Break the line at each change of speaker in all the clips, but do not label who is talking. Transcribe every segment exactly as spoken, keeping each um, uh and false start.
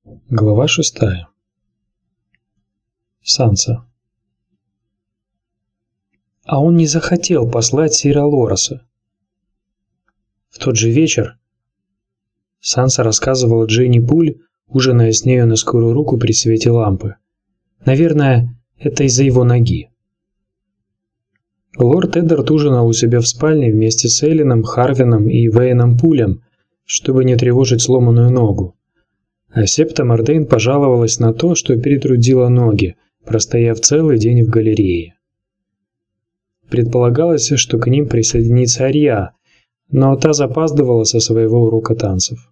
Глава шестая. Санса. А он не захотел послать Сира Лораса. В тот же вечер Санса рассказывала Дженни Пуль, ужиная с нею на скорую руку при свете лампы. Наверное, это из-за его ноги. Лорд Эддард ужинал у себя в спальне вместе с Эллином, Харвином и Вейном Пулем, чтобы не тревожить сломанную ногу. А Септа Мордейн пожаловалась на то, что перетрудила ноги, простояв целый день в галерее. Предполагалось, что к ним присоединится Арья, но та запаздывала со своего урока танцев.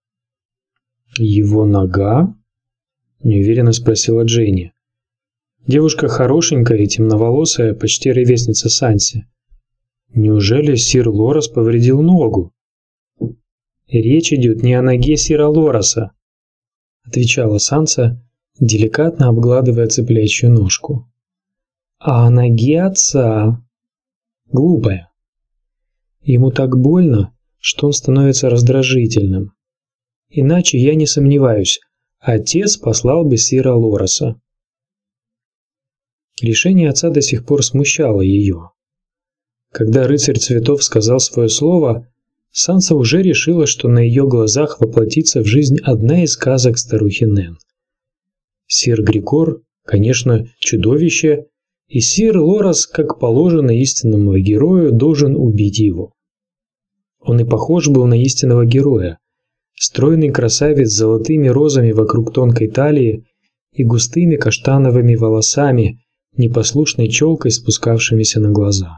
«Его нога?» – неуверенно спросила Дженни. Девушка хорошенькая и темноволосая, почти ровесница Санси. Неужели сир Лорас повредил ногу? «Речь идет не о ноге сира Лораса», – отвечала Санса, деликатно обгладывая цыплячью ножку. «А о ноге отца. Глупая. Ему так больно, что он становится раздражительным. Иначе, я не сомневаюсь, отец послал бы сира Лораса». Решение отца до сих пор смущало ее. Когда рыцарь цветов сказал свое слово, Санса уже решила, что на ее глазах воплотится в жизнь одна из сказок старухи Нэн. Сир Григор, конечно, чудовище, и сир Лорас, как положено истинному герою, должен убить его. Он и похож был на истинного героя. Стройный красавец с золотыми розами вокруг тонкой талии и густыми каштановыми волосами, непослушной челкой, спускавшимися на глаза.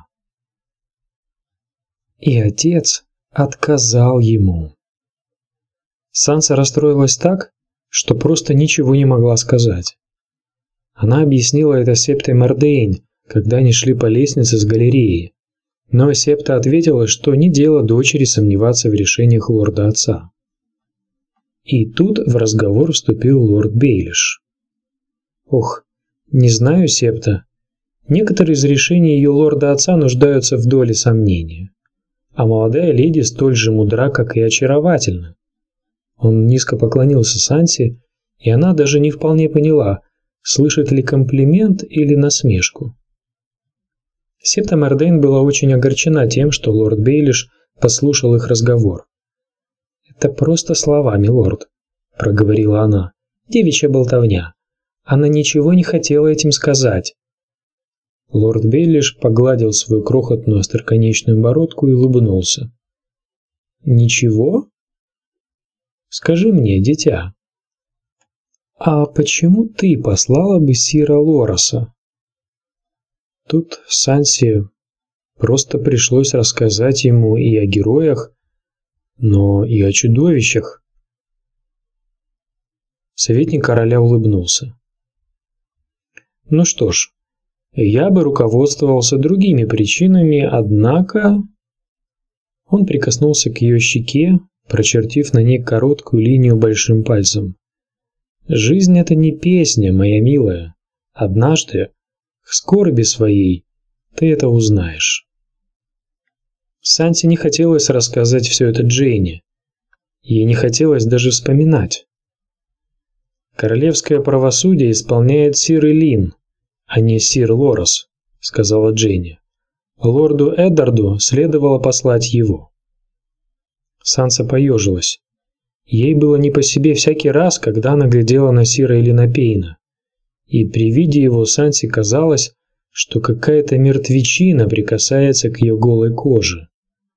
И отец отказал ему. Санса расстроилась так, что просто ничего не могла сказать. Она объяснила это Септе Мордейн, когда они шли по лестнице с галереи, но Септа ответила, что не дело дочери сомневаться в решениях лорда отца. И тут в разговор вступил лорд Бейлиш. «Ох, не знаю, Септа. Некоторые из решений ее лорда отца нуждаются в доле сомнения. А молодая леди столь же мудра, как и очаровательна». Он низко поклонился Сансе, и она даже не вполне поняла, слышит ли комплимент или насмешку. Септа Мордейн была очень огорчена тем, что лорд Бейлиш послушал их разговор. «Это просто слова, милорд», — проговорила она, — «девичья болтовня. Она ничего не хотела этим сказать». Лорд Бейлиш погладил свою крохотную остроконечную бородку и улыбнулся. «Ничего? Скажи мне, дитя, а почему ты послала бы сира Лораса?» Тут Сансе просто пришлось рассказать ему и о героях, но и о чудовищах. Советник короля улыбнулся. «Ну что ж, я бы руководствовался другими причинами, однако...» Он прикоснулся к ее щеке, прочертив на ней короткую линию большим пальцем. «Жизнь — это не песня, моя милая. Однажды, в скорби своей, ты это узнаешь». Сансе не хотелось рассказать все это Джейне. Ей не хотелось даже вспоминать. «Королевское правосудие исполняет сир Элин, а не сир Лорас», — сказала Джейни. «Лорду Эддарду следовало послать его». Санса поежилась. Ей было не по себе всякий раз, когда она глядела на сира Элина Пейна. И при виде его Сансе казалось, что какая-то мертвечина прикасается к ее голой коже.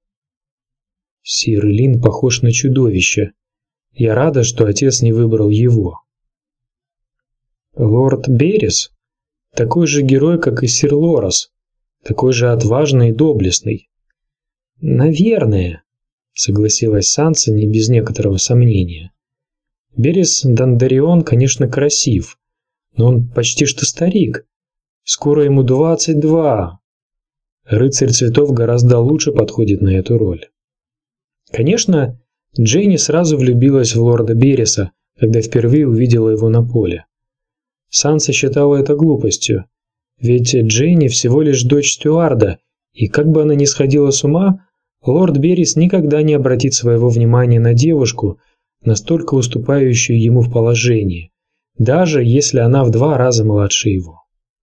«Сир Элин похож на чудовище. Я рада, что отец не выбрал его». «Лорд Беррис такой же герой, как и сир Лорас, такой же отважный и доблестный». «Наверное», — согласилась Санса не без некоторого сомнения. «Беррис Дондаррион, конечно, красив, но он почти что старик. Скоро ему двадцать два. Рыцарь цветов гораздо лучше подходит на эту роль». Конечно, Дженни сразу влюбилась в лорда Берриса, когда впервые увидела его на поле. Санса считала это глупостью, ведь Дженни всего лишь дочь стюарда, и как бы она ни сходила с ума, лорд Беррис никогда не обратит своего внимания на девушку, настолько уступающую ему в положении, даже если она в два раза младше его.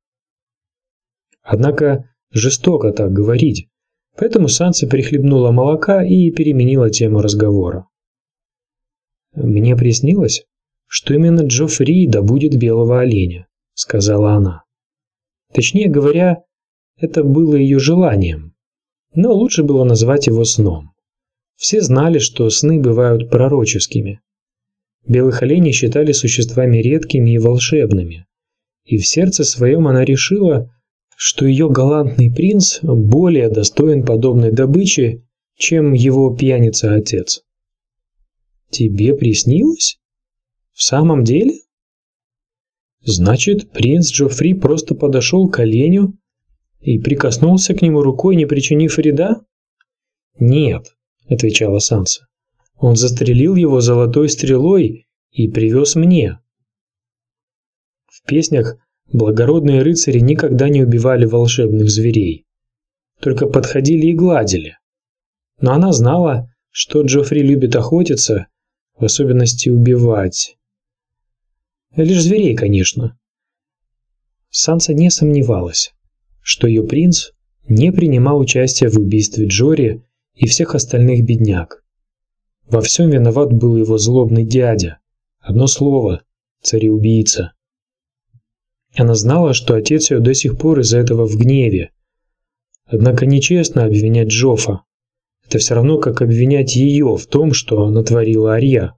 Однако жестоко так говорить, поэтому Санса прихлебнула молока и переменила тему разговора. «Мне приснилось, что именно Джоффри добудет белого оленя», — сказала она. Точнее говоря, это было ее желанием, но лучше было назвать его сном. Все знали, что сны бывают пророческими. Белых оленей считали существами редкими и волшебными, и в сердце своем она решила, что ее галантный принц более достоин подобной добычи, чем его пьяница-отец. «Тебе приснилось? В самом деле?» Значит, принц Джоффри просто подошел к оленю и прикоснулся к нему рукой, не причинив вреда? «Нет», — отвечала Санса. «Он застрелил его золотой стрелой и привез мне». В песнях благородные рыцари никогда не убивали волшебных зверей, только подходили и гладили. Но она знала, что Джоффри любит охотиться, в особенности убивать. Лишь зверей, конечно. Санса не сомневалась, что ее принц не принимал участия в убийстве Джори и всех остальных бедняк. Во всем виноват был его злобный дядя. Одно слово – цареубийца. Она знала, что отец ее до сих пор из-за этого в гневе. Однако нечестно обвинять Джоффа. Это все равно, как обвинять ее в том, что натворила Арья.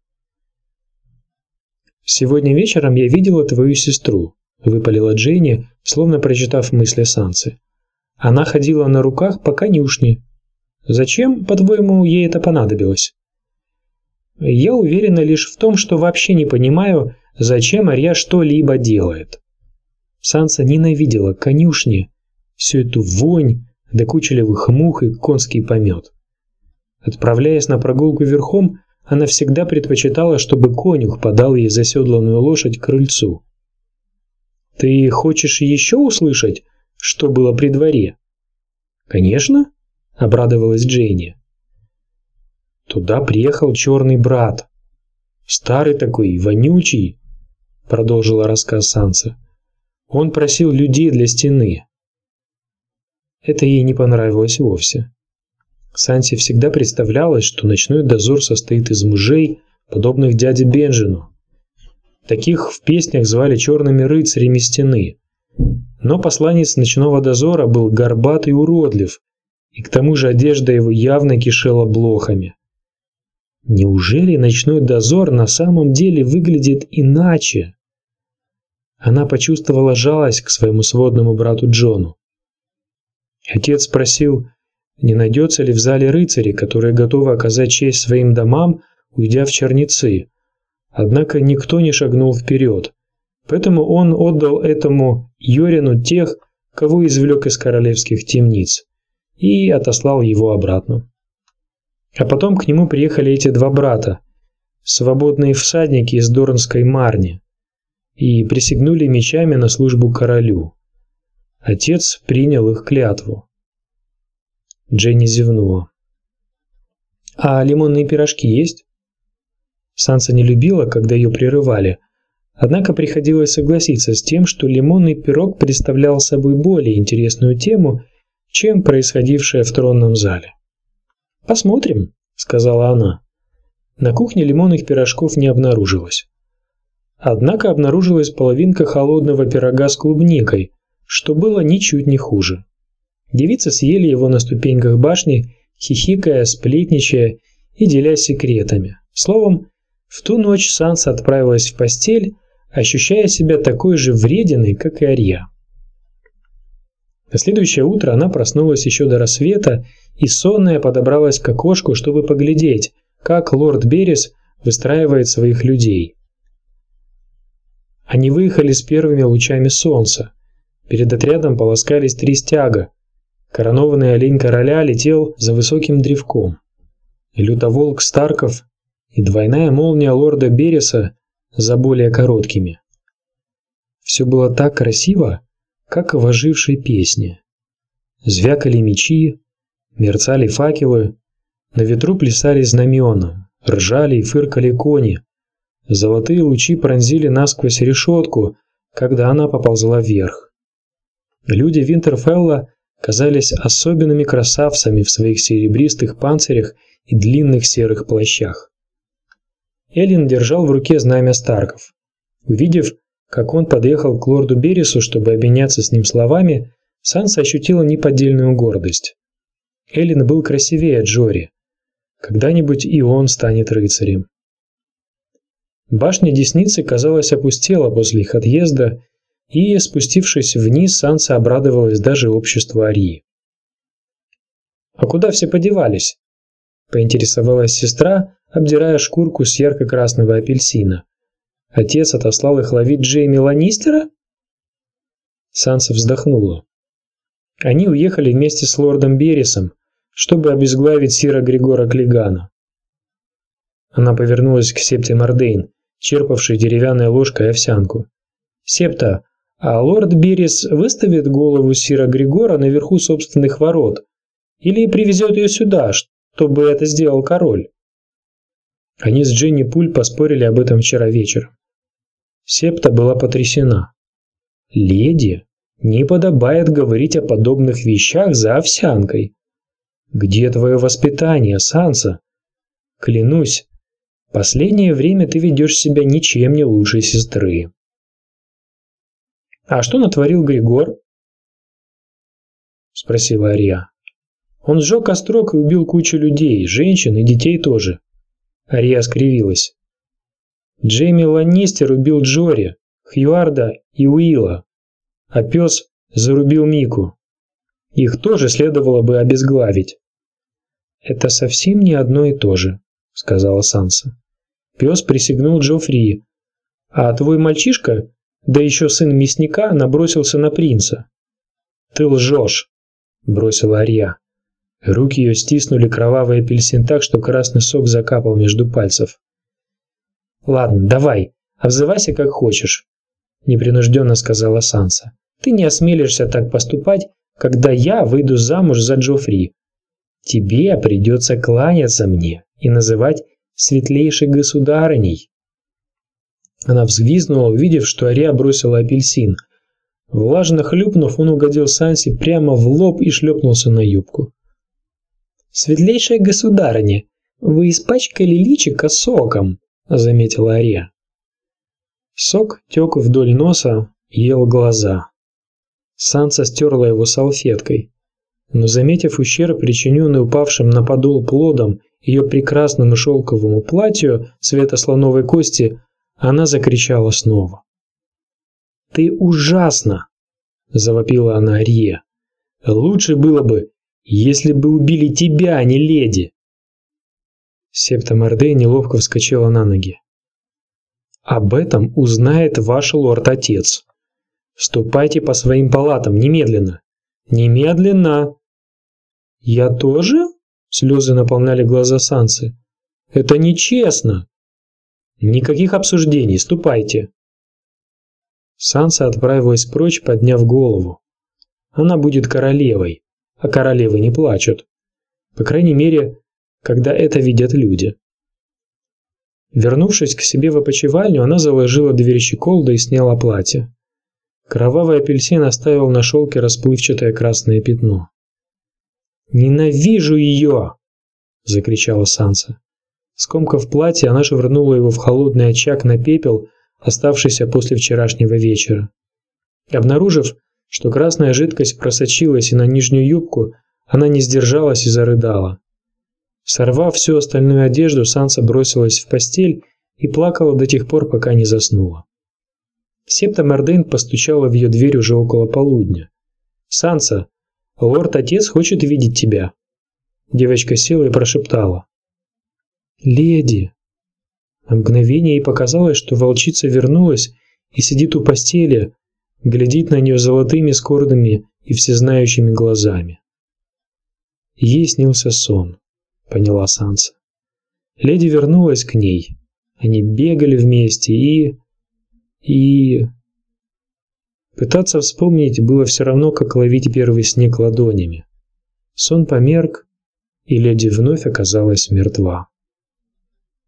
«Сегодня вечером я видела твою сестру», – выпалила Дженни, словно прочитав мысли Сансы. «Она ходила на руках по конюшне. Зачем, по-твоему, ей это понадобилось?» «Я уверена лишь в том, что вообще не понимаю, зачем Арья что-либо делает». Санса ненавидела конюшни, всю эту вонь, докучливых мух и конский помет. Отправляясь на прогулку верхом, она всегда предпочитала, чтобы конюх подал ей заседланную лошадь к крыльцу. «Ты хочешь еще услышать, что было при дворе?» «Конечно», — обрадовалась Дженни. «Туда приехал черный брат. Старый такой, вонючий», — продолжила рассказ Санса. «Он просил людей для стены». Это ей не понравилось вовсе. Сансе всегда представлялось, что ночной дозор состоит из мужей, подобных дяде Бенджину. Таких в песнях звали черными рыцарями стены. Но посланец ночного дозора был горбат и уродлив, и к тому же одежда его явно кишела блохами. Неужели ночной дозор на самом деле выглядит иначе? Она почувствовала жалость к своему сводному брату Джону. Отец спросил, не найдется ли в зале рыцари, которые готовы оказать честь своим домам, уйдя в черницы. Однако никто не шагнул вперед, поэтому он отдал этому Йорину тех, кого извлек из королевских темниц, и отослал его обратно. А потом к нему приехали эти два брата, свободные всадники из Дорнской Марни, и присягнули мечами на службу королю. Отец принял их клятву. Дженни зевнула. «А лимонные пирожки есть?» Санса не любила, когда ее прерывали, однако приходилось согласиться с тем, что лимонный пирог представлял собой более интересную тему, чем происходившее в тронном зале. «Посмотрим», — сказала она. На кухне лимонных пирожков не обнаружилось. Однако обнаружилась половинка холодного пирога с клубникой, что было ничуть не хуже. Девицы съели его на ступеньках башни, хихикая, сплетничая и делясь секретами. Словом, в ту ночь Санса отправилась в постель, ощущая себя такой же врединой, как и Арья. На следующее утро она проснулась еще до рассвета и сонная подобралась к окошку, чтобы поглядеть, как лорд Беррис выстраивает своих людей. Они выехали с первыми лучами солнца. Перед отрядом полоскались три стяга. Коронованный олень короля летел за высоким древком. Лютоволк Старков и двойная молния лорда Берриса за более короткими. Все было так красиво, как в ожившей песне. Звякали мечи, мерцали факелы, на ветру плясали знамена, Ржали и фыркали кони. Золотые лучи пронзили насквозь решетку, когда она поползла вверх. Люди Винтерфелла казались особенными красавцами в своих серебристых панцирях и длинных серых плащах. Эллин держал в руке знамя Старков. Увидев, как он подъехал к лорду Беррису, чтобы обменяться с ним словами, Санса ощутила неподдельную гордость. Эллин был красивее Джори. Когда-нибудь и он станет рыцарем. Башня Десницы, казалось, опустела после их отъезда, и, спустившись вниз, Санса обрадовалась даже обществу Арии. «А куда все подевались?» – поинтересовалась сестра, обдирая шкурку с ярко-красного апельсина. «Отец отослал их ловить Джейми Ланнистера?» Санса вздохнула. Они уехали вместе с лордом Беррисом, чтобы обезглавить сира Григора Клигана. Она повернулась к Септе Мордейн, черпавшей деревянной ложкой овсянку. «Септа, а лорд Беррис выставит голову сира Григора наверху собственных ворот или привезет ее сюда, чтобы это сделал король?» Они с Дженни Пуль поспорили об этом вчера вечером. Септа была потрясена. «Леди, не подобает говорить о подобных вещах за овсянкой. Где твое воспитание, Санса? Клянусь, последнее время ты ведешь себя ничем не лучше сестры». «А что натворил Григор?» – спросила Ария. «Он сжег острог и убил кучу людей, женщин и детей тоже». Ария скривилась. «Джейми Ланнистер убил Джори, Хьюарда и Уилла, а пес зарубил Мику. Их тоже следовало бы обезглавить». «Это совсем не одно и то же», – сказала Санса. «Пес присягнул Джоффри, а твой мальчишка, да еще сын мясника, набросился на принца». «Ты лжешь», – бросила Ария. Руки ее стиснули кровавый апельсин так, что красный сок закапал между пальцев. «Ладно, давай, обзывайся как хочешь», – непринужденно сказала Санса. «Ты не осмелишься так поступать, когда я выйду замуж за Джоффри. Тебе придется кланяться мне и называть светлейшей государыней». Она взвизгнула, увидев, что Ария бросила апельсин. Влажно хлюпнув, он угодил Сансе прямо в лоб и шлепнулся на юбку. «Светлейшая государыня, вы испачкали личико соком», – заметила Ария. Сок тек вдоль носа, ел глаза. Санса стерла его салфеткой, но, заметив ущерб, причиненный упавшим на подол плодом ее прекрасному шелковому платью цвета слоновой кости, она закричала снова. «Ты ужасна!» – завопила она Арие. «Лучше было бы, если бы убили тебя, а не леди!» Септа Мордейн неловко вскочила на ноги. «Об этом узнает ваш лорд-отец. Ступайте по своим палатам немедленно! Немедленно!» «Я тоже?» – слезы наполняли глаза Сансы. «Это нечестно!» «Никаких обсуждений, ступайте!» Санса отправилась прочь, подняв голову. Она будет королевой, а королевы не плачут. По крайней мере, когда это видят люди. Вернувшись к себе в опочивальню, она заложила дверь щеколда и сняла платье. Кровавый апельсин оставил на шелке расплывчатое красное пятно. «Ненавижу ее!» – закричала Санса. Скомкав платье, она швырнула его в холодный очаг на пепел, оставшийся после вчерашнего вечера. Обнаружив, что красная жидкость просочилась и на нижнюю юбку, она не сдержалась и зарыдала. Сорвав всю остальную одежду, Санса бросилась в постель и плакала до тех пор, пока не заснула. Септа Мордейн постучала в ее дверь уже около полудня. «Санса, лорд-отец хочет видеть тебя». Девочка села и прошептала. «Леди!» На мгновение ей показалось, что волчица вернулась и сидит у постели, глядит на нее золотыми, скорбными и всезнающими глазами. Ей снился сон, поняла Санса. Леди вернулась к ней. Они бегали вместе и... и... Пытаться вспомнить было все равно, как ловить первый снег ладонями. Сон померк, и леди вновь оказалась мертва.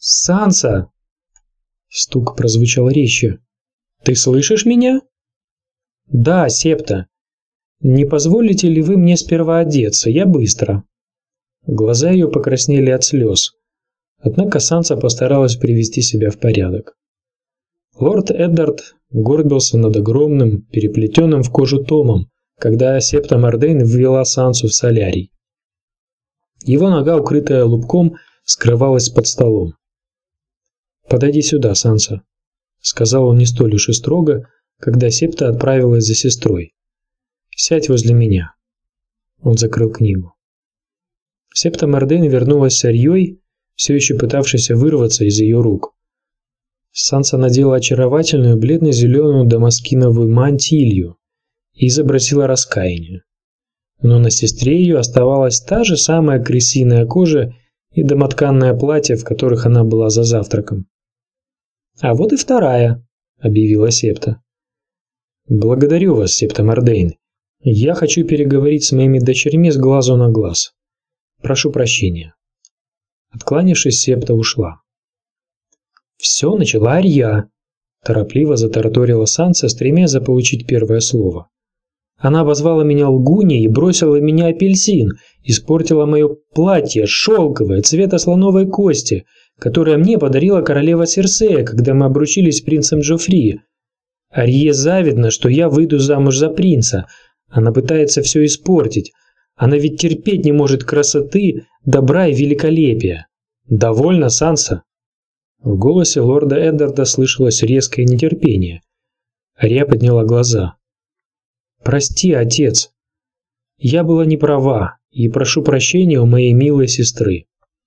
«Санса!» Стук прозвучал резче. «Ты слышишь меня?» «Да, Септа. Не позволите ли вы мне сперва одеться? Я быстро». Глаза ее покраснели от слез. Однако Санса постаралась привести себя в порядок. Лорд Эддард горбился над огромным, переплетенным в кожу томом, когда Септа Мордейн ввела Сансу в солярий. Его нога, укрытая лубком, скрывалась под столом. «Подойди сюда, Санса», — сказал он не столь уж и строго, когда Септа отправилась за сестрой. «Сядь возле меня». Он закрыл книгу. Септа Мордейн вернулась с Арьей, все еще пытавшейся вырваться из ее рук. Санса надела очаровательную бледно-зеленую дамаскиновую мантилью и изобразила раскаяние. Но на сестре ее оставалась та же самая крысиная кожа и домотканное платье, в которых она была за завтраком. «А вот и вторая», — объявила Септа. «Благодарю вас, Септа Мордейн. Я хочу переговорить с моими дочерьми с глазу на глаз. Прошу прощения». Откланившись, Септа ушла. «Все начала Арья», – торопливо затараторила Санса, стремясь заполучить первое слово. «Она обозвала меня лгуньей и бросила в меня апельсин, испортила мое платье шелковое, цвета слоновой кости, которое мне подарила королева Серсея, когда мы обручились с принцем Джофри. Арье завидно, что я выйду замуж за принца. Она пытается все испортить. Она ведь терпеть не может красоты, добра и великолепия. Довольно, Санса?» В голосе лорда Эддарда слышалось резкое нетерпение. Арья подняла глаза. «Прости, отец. Я была не права и прошу прощения у моей милой сестры».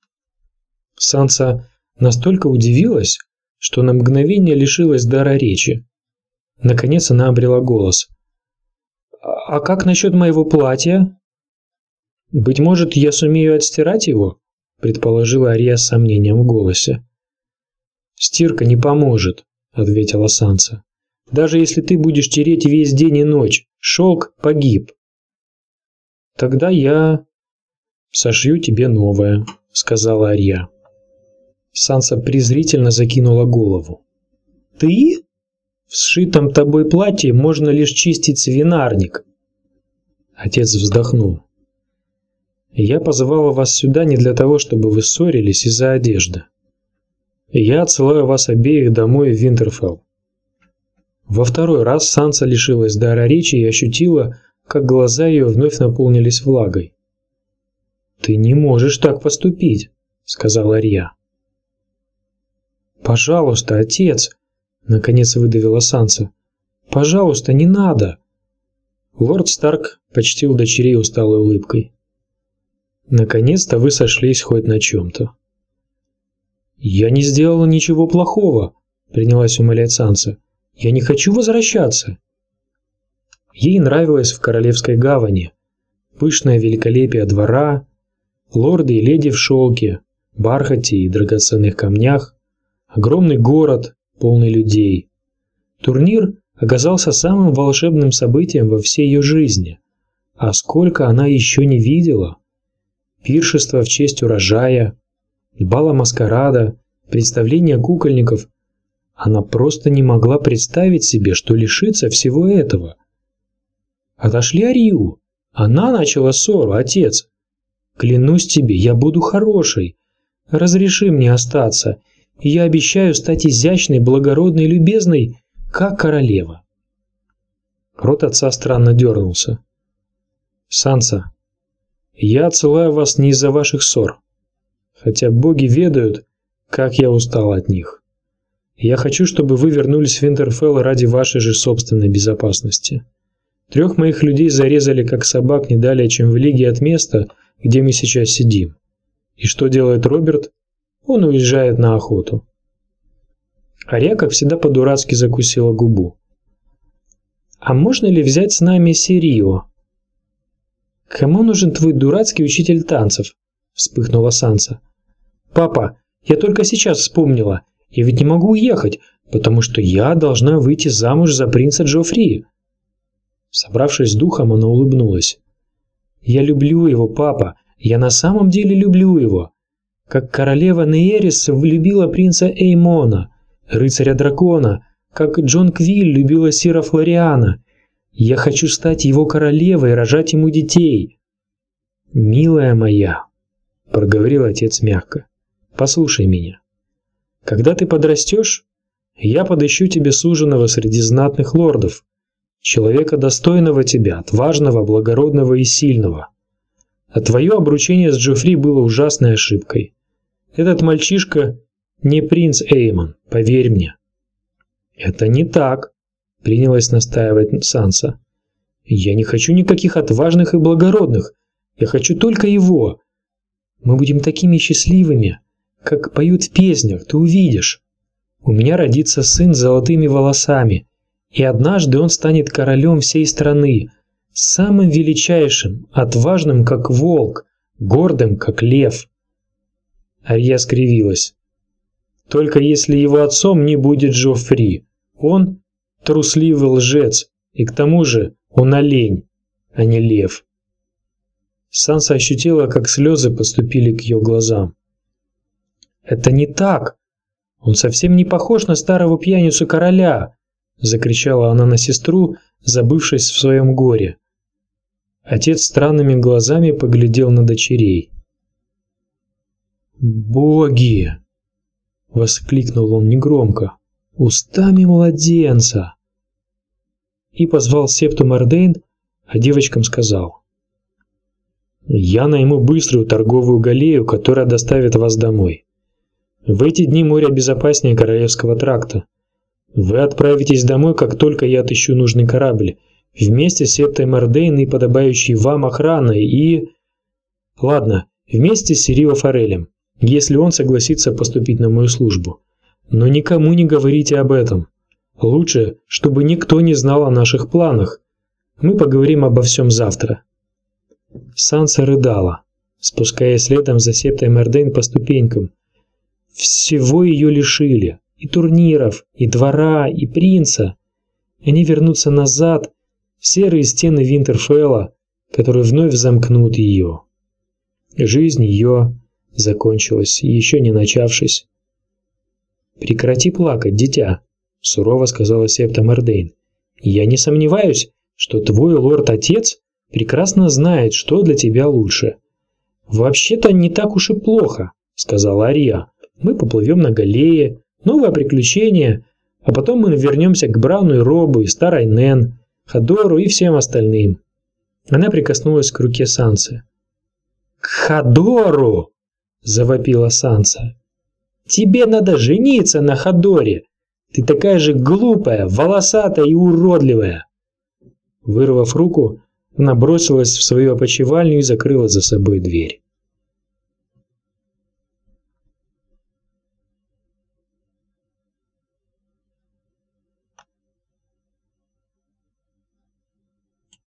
Санса настолько удивилась, что на мгновение лишилась дара речи. Наконец она обрела голос. «А как насчет моего платья?» «Быть может, я сумею отстирать его?» – предположила Арья с сомнением в голосе. «Стирка не поможет», – ответила Санса. «Даже если ты будешь тереть весь день и ночь, шелк погиб». «Тогда я сошью тебе новое», – сказала Арья. Санса презрительно закинула голову. «Ты? В сшитом тобой платье можно лишь чистить свинарник». Отец вздохнул. «Я позвала вас сюда не для того, чтобы вы ссорились из-за одежды. Я отсылаю вас обеих домой в Винтерфелл». Во второй раз Санса лишилась дара речи и ощутила, как глаза ее вновь наполнились влагой. «Ты не можешь так поступить», — сказала Арья. «Пожалуйста, отец», — наконец выдавила Санса. «Пожалуйста, не надо». Лорд Старк почтил дочерей усталой улыбкой. «Наконец-то вы сошлись хоть на чем-то». «Я не сделала ничего плохого», — принялась умолять Санса. «Я не хочу возвращаться». Ей нравилось в Королевской гавани пышное великолепие двора, лорды и леди в шелке, бархате и драгоценных камнях, огромный город, полный людей. Турнир оказался самым волшебным событием во всей ее жизни. А сколько она еще не видела! Пиршество в честь урожая, бала маскарада, представления кукольников. Она просто не могла представить себе, что лишится всего этого. Отошли Арью. Она начала ссору, отец. Клянусь тебе, я буду хорошей. Разреши мне остаться, и я обещаю стать изящной, благородной, любезной, как королева. Рот отца странно дернулся. «Санса, я отсылаю вас не из-за ваших ссор, хотя боги ведают, как я устал от них. Я хочу, чтобы вы вернулись в Винтерфелл ради вашей же собственной безопасности. Трех моих людей зарезали как собак не далее, чем в лиге от места, где мы сейчас сидим. И что делает Роберт? Он уезжает на охоту». Арья, как всегда, по-дурацки закусила губу. «А можно ли взять с нами Сирио?» «Кому нужен твой дурацкий учитель танцев?» – вспыхнула Санса. «Папа, я только сейчас вспомнила. Я ведь не могу уехать, потому что я должна выйти замуж за принца Джофри». Собравшись с духом, она улыбнулась. «Я люблю его, папа. Я на самом деле люблю его. как королева Неерис влюбила принца Эймона, рыцаря-дракона, как Джон Квилл любила сира Флориана. Я хочу стать его королевой и рожать ему детей». «Милая моя», — проговорил отец мягко, — «послушай меня. Когда ты подрастешь, я подыщу тебе суженого среди знатных лордов, человека достойного тебя, отважного, благородного и сильного. А твое обручение с Джофри было ужасной ошибкой. Этот мальчишка не принц Эймон, поверь мне». «Это не так», — принялась настаивать Санса. «Я не хочу никаких отважных и благородных. Я хочу только его. Мы будем такими счастливыми, как поют в песнях, ты увидишь. У меня родится сын с золотыми волосами, и однажды он станет королем всей страны, самым величайшим, отважным, как волк, гордым, как лев». Арья скривилась. «Только если его отцом не будет Джофри. Он трусливый лжец, и к тому же он олень, а не лев». Санса ощутила, как слезы подступили к ее глазам. «Это не так! Он совсем не похож на старого пьяницу короля!» — закричала она на сестру, забывшись в своем горе. Отец странными глазами поглядел на дочерей. «Боги!» — воскликнул он негромко. «Устами младенца!» И позвал Септу Мордейн, а девочкам сказал: «Я найму быструю торговую галею, которая доставит вас домой. В эти дни море безопаснее Королевского тракта. Вы отправитесь домой, как только я отыщу нужный корабль, вместе с Септой Мордейн и подобающей вам охраной и... Ладно, вместе с Сирио Форелем, если он согласится поступить на мою службу. Но никому не говорите об этом. Лучше, чтобы никто не знал о наших планах. Мы поговорим обо всем завтра». Санса рыдала, спускаясь следом за Септой Мордейн по ступенькам. Всего ее лишили. И турниров, и двора, и принца. Они вернутся назад, в серые стены Винтерфелла, которые вновь замкнут ее. Жизнь ее закончилась, еще не начавшись. «Прекрати плакать, дитя», — сурово сказала Септа Мордейн. «Я не сомневаюсь, что твой лорд-отец прекрасно знает, что для тебя лучше». «Вообще-то не так уж и плохо», — сказала Ария. «Мы поплывем на галее, новое приключение, а потом мы вернемся к Брану и Робу, и старой Нэн, Хадору и всем остальным». Она прикоснулась к руке Сансы. «К Хадору!» — завопила Санса. «Тебе надо жениться на Хадоре! Ты такая же глупая, волосатая и уродливая!» Вырвав руку, она бросилась в свою опочивальню и закрыла за собой дверь.